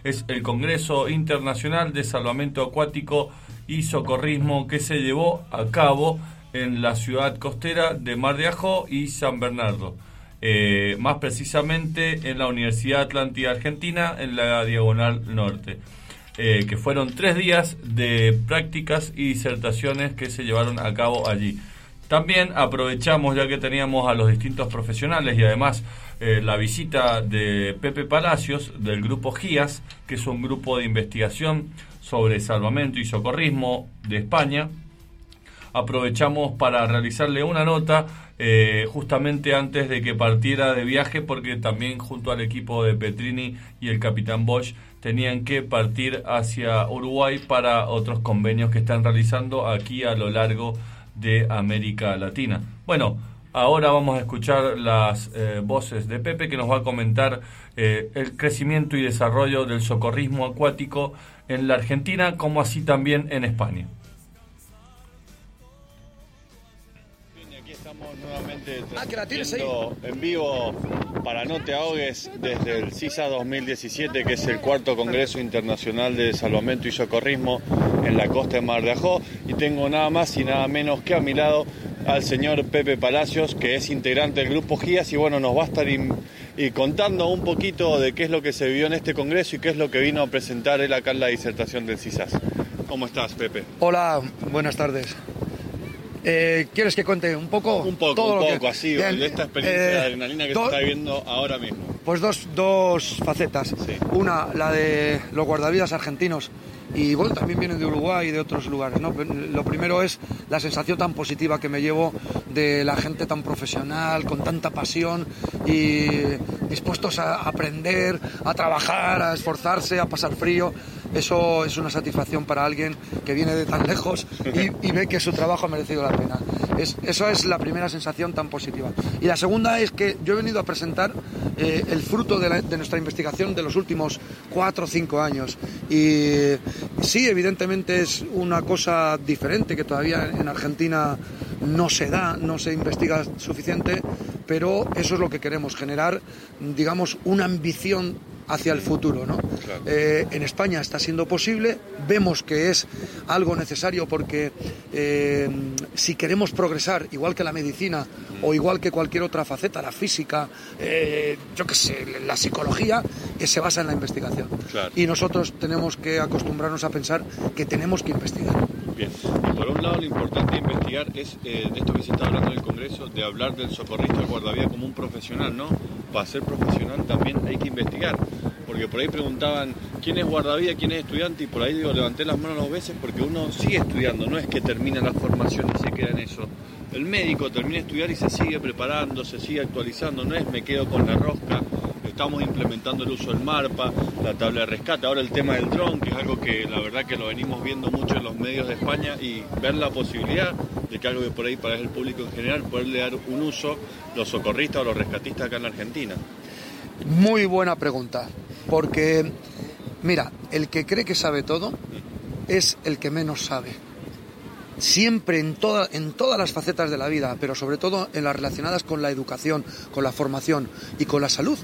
Es el Congreso Internacional de Salvamento Acuático y Socorrismo que se llevó a cabo en la ciudad costera de Mar de Ajó y San Bernardo. Más precisamente en la Universidad Atlántida Argentina, en la Diagonal Norte. Que fueron 3 días de prácticas y disertaciones que se llevaron a cabo allí. También aprovechamos, ya que teníamos a los distintos profesionales y además la visita de Pepe Palacios del grupo GIAS, que es un grupo de investigación sobre salvamento y socorrismo de España. Aprovechamos para realizarle una nota justamente antes de que partiera de viaje, porque también junto al equipo de Petrini y el capitán Bosch tenían que partir hacia Uruguay para otros convenios que están realizando aquí a lo largo de América Latina. Bueno, ahora vamos a escuchar las voces de Pepe, que nos va a comentar el crecimiento y desarrollo del socorrismo acuático en la Argentina, como así también en España. Estamos nuevamente transmitiendo en vivo para No Te Ahogues desde el CISA 2017, que es el 4º Congreso Internacional de Salvamento y Socorrismo en la costa de Mar de Ajó, y tengo nada más y nada menos que a mi lado al señor Pepe Palacios, que es integrante del grupo GIAS, y bueno, nos va a estar contando un poquito de qué es lo que se vivió en este congreso y qué es lo que vino a presentar él acá en la disertación del CISAS. ¿Cómo estás, Pepe? Hola, buenas tardes. ¿Quieres que cuente un poco? Un poco, así, de esta experiencia de adrenalina que se está viviendo ahora mismo. Pues dos facetas. Sí. Una, la de los guardavidas argentinos, y bueno, también vienen de Uruguay y de otros lugares, ¿no? Lo primero es la sensación tan positiva que me llevo de la gente tan profesional, con tanta pasión y dispuestos a aprender, a trabajar, a esforzarse, a pasar frío. Eso es una satisfacción para alguien que viene de tan lejos y ve que su trabajo ha merecido la pena. Eso es la primera sensación tan positiva. Y la segunda es que yo he venido a presentar el fruto de nuestra investigación de los últimos 4 o 5 años. Y sí, evidentemente es una cosa diferente que todavía en Argentina no se da, no se investiga suficiente, pero eso es lo que queremos, generar, digamos, una ambición hacia el futuro, ¿no? Claro. En España está siendo posible, vemos que es algo necesario porque si queremos progresar, igual que la medicina o igual que cualquier otra faceta, la física, yo qué sé, la psicología, se basa en la investigación. Claro. Y nosotros tenemos que acostumbrarnos a pensar que tenemos que investigar. Bien, por un lado lo importante de investigar es de esto que se está hablando en el Congreso, de hablar del socorrista, del guardavía como un profesional, ¿no? Para ser profesional también hay que investigar, porque por ahí preguntaban quién es guardavía, quién es estudiante, y por ahí digo, levanté las manos 2 veces porque uno sigue estudiando, no es que termina la formación y se queda en eso. El médico termina de estudiar y se sigue preparando, se sigue actualizando, no es me quedo con la rosca. Estamos implementando el uso del MARPA, la tabla de rescate, ahora el tema del dron, que es algo que la verdad que lo venimos viendo mucho en los medios de España, y ver la posibilidad de que algo que por ahí para el público en general, poderle dar un uso los socorristas o los rescatistas acá en la Argentina. Muy buena pregunta, porque mira, el que cree que sabe todo es el que menos sabe. Siempre en todas las facetas de la vida, pero sobre todo en las relacionadas con la educación, con la formación y con la salud,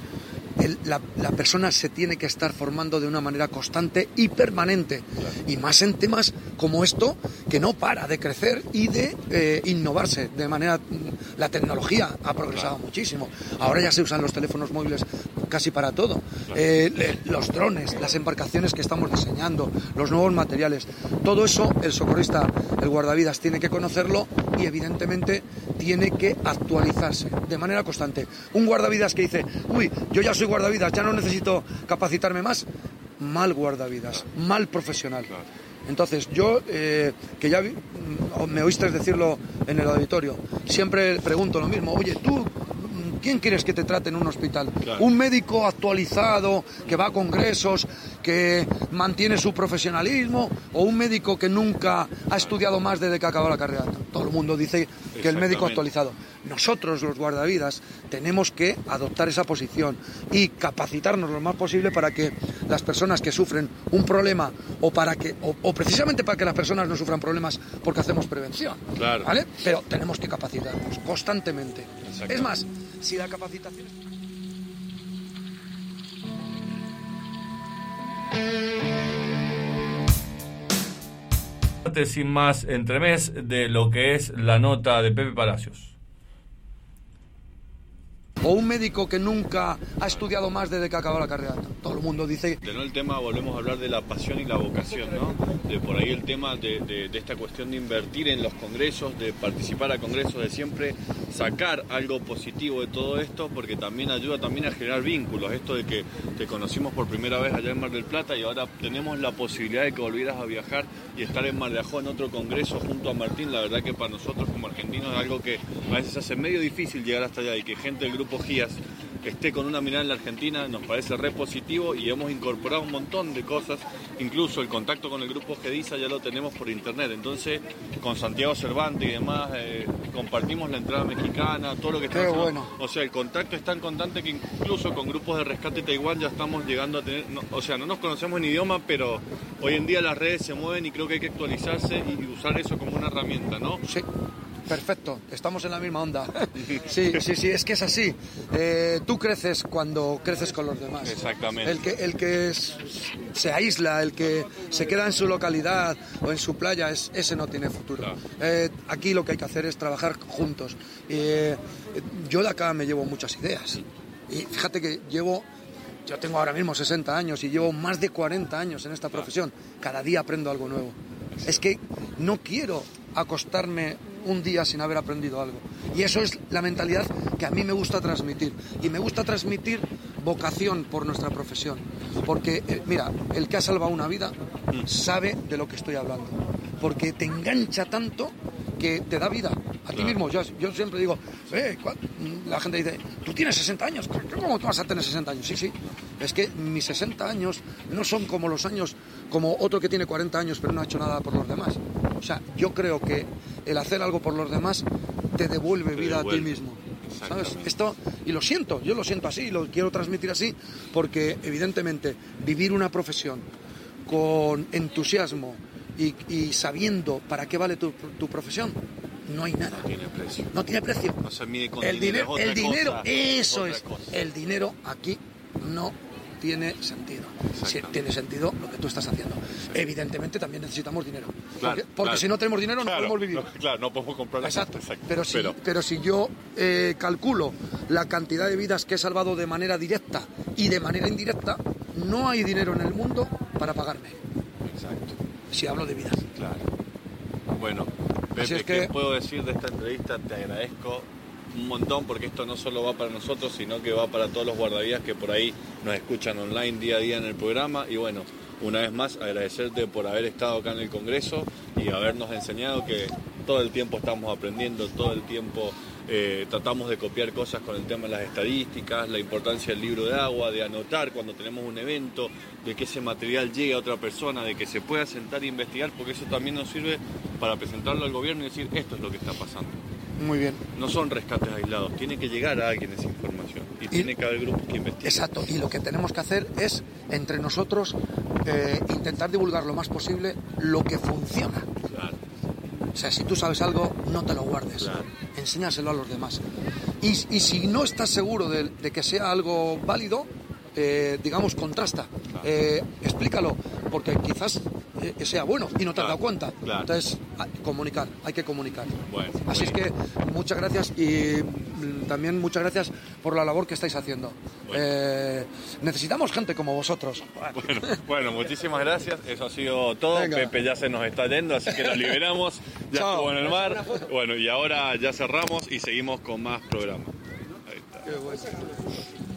la persona se tiene que estar formando de una manera constante y permanente, y más en temas como esto, que no para de crecer y de innovarse de manera... La tecnología ha progresado muchísimo, ahora ya se usan los teléfonos móviles casi para todo, los drones, las embarcaciones que estamos diseñando, los nuevos materiales, todo eso el socorrista, el guardavidas tiene que conocerlo y evidentemente tiene que actualizarse de manera constante. Un guardavidas que dice, uy, yo ya soy guardavidas, ya no necesito capacitarme más, mal guardavidas, mal profesional. Entonces yo, que ya me oíste decirlo en el auditorio, siempre pregunto lo mismo, oye, tú, ¿quién quieres que te trate en un hospital? Claro. ¿Un médico actualizado, que va a congresos, que mantiene su profesionalismo, o un médico que nunca ha estudiado más desde que acabó la carrera? Todo el mundo dice que el médico actualizado. Nosotros, los guardavidas, tenemos que adoptar esa posición y capacitarnos lo más posible para que las personas que sufren un problema, o precisamente para que las personas no sufran problemas, porque hacemos prevención, claro, ¿vale? Pero tenemos que capacitarnos constantemente. Es más, si la capacitación... sin más entremés de lo que es la nota de Pepe Palacios. O un médico que nunca ha estudiado más desde que acabó la carrera. Todo el mundo dice... ¿No? El tema, volvemos a hablar de la pasión y la vocación, ¿no? De por ahí el tema de esta cuestión de invertir en los congresos, de participar a congresos, de siempre sacar algo positivo de todo esto, porque también ayuda también a generar vínculos. Esto de que te conocimos por primera vez allá en Mar del Plata y ahora tenemos la posibilidad de que volvieras a viajar y estar en Mar de Ajó en otro congreso junto a Martín. La verdad que para nosotros como argentinos es algo que a veces hace medio difícil llegar hasta allá, y que gente del grupo GIAS esté con una mirada en la Argentina nos parece re positivo, y hemos incorporado un montón de cosas, incluso el contacto con el grupo GEDISA ya lo tenemos por internet. Entonces con Santiago Cervantes y demás compartimos la entrada mexicana, todo lo que está haciendo. Bueno. O sea, el contacto es tan constante que incluso con grupos de rescate Taiwán ya estamos llegando a tener, o sea, no nos conocemos en idioma, pero hoy en día las redes se mueven y creo que hay que actualizarse y usar eso como una herramienta, ¿no? Sí. Perfecto, estamos en la misma onda. Sí, es que es así. Tú creces cuando creces con los demás. Exactamente. El que se aísla, el que se queda en su localidad o en su playa, ese no tiene futuro. Claro. Aquí lo que hay que hacer es trabajar juntos. Yo de acá me llevo muchas ideas. Y fíjate que yo tengo ahora mismo 60 años y llevo más de 40 años en esta profesión. Cada día aprendo algo nuevo. Es que no quiero acostarme un día sin haber aprendido algo. Y eso es la mentalidad que a mí me gusta transmitir. Y me gusta transmitir vocación por nuestra profesión. Porque, mira, el que ha salvado una vida sabe de lo que estoy hablando. Porque te engancha tanto que te da vida a ti mismo. Yo siempre digo, la gente dice, tú tienes 60 años, ¿cómo tú vas a tener 60 años? Sí, es que mis 60 años no son como los años, como otro que tiene 40 años pero no ha hecho nada por los demás. O sea, yo creo que el hacer algo por los demás te devuelve vida a ti mismo. ¿Sabes? Esto, y lo siento, yo lo siento así, y lo quiero transmitir así, porque evidentemente vivir una profesión con entusiasmo y sabiendo para qué vale tu profesión, no hay nada. No tiene precio. No tiene precio. No se mide con el dinero, cosa, eso es. El dinero aquí no tiene sentido. Sí, tiene sentido lo que tú estás haciendo. Sí. Evidentemente también necesitamos dinero. Claro, porque si no tenemos dinero no podemos vivir. No podemos comprar. Exacto. Pero si yo calculo la cantidad de vidas que he salvado de manera directa y de manera indirecta, no hay dinero en el mundo para pagarme. Exacto. Si hablo de vidas. Claro. Bueno, Pepe, ¿qué puedo decir de esta entrevista? Te agradezco un montón, porque esto no solo va para nosotros, sino que va para todos los guardavidas que por ahí nos escuchan online día a día en el programa. Y bueno, una vez más agradecerte por haber estado acá en el Congreso y habernos enseñado que todo el tiempo estamos aprendiendo, todo el tiempo tratamos de copiar cosas con el tema de las estadísticas, la importancia del libro de agua, de anotar cuando tenemos un evento, de que ese material llegue a otra persona, de que se pueda sentar e investigar, porque eso también nos sirve para presentarlo al gobierno y decir, esto es lo que está pasando. Muy bien. No son rescates aislados, tiene que llegar a alguien esa información y tiene que haber grupos que investiguen. Exacto, y lo que tenemos que hacer es, entre nosotros, intentar divulgar lo más posible lo que funciona. Claro. O sea, si tú sabes algo, no te lo guardes. Claro. Enséñaselo a los demás. Y si no estás seguro de que sea algo válido, digamos, contrasta. Claro. Explícalo, porque quizás sea bueno y no te has dado cuenta. Claro. Entonces, hay que comunicar. Bueno, así es que muchas gracias, y también muchas gracias por la labor que estáis haciendo. Bueno. Necesitamos gente como vosotros. Bueno, muchísimas gracias. Eso ha sido todo. Venga. Pepe ya se nos está yendo, así que nos liberamos. Ya estuvo en el mar. Bueno, y ahora ya cerramos y seguimos con más programas. Ahí está. Qué bueno.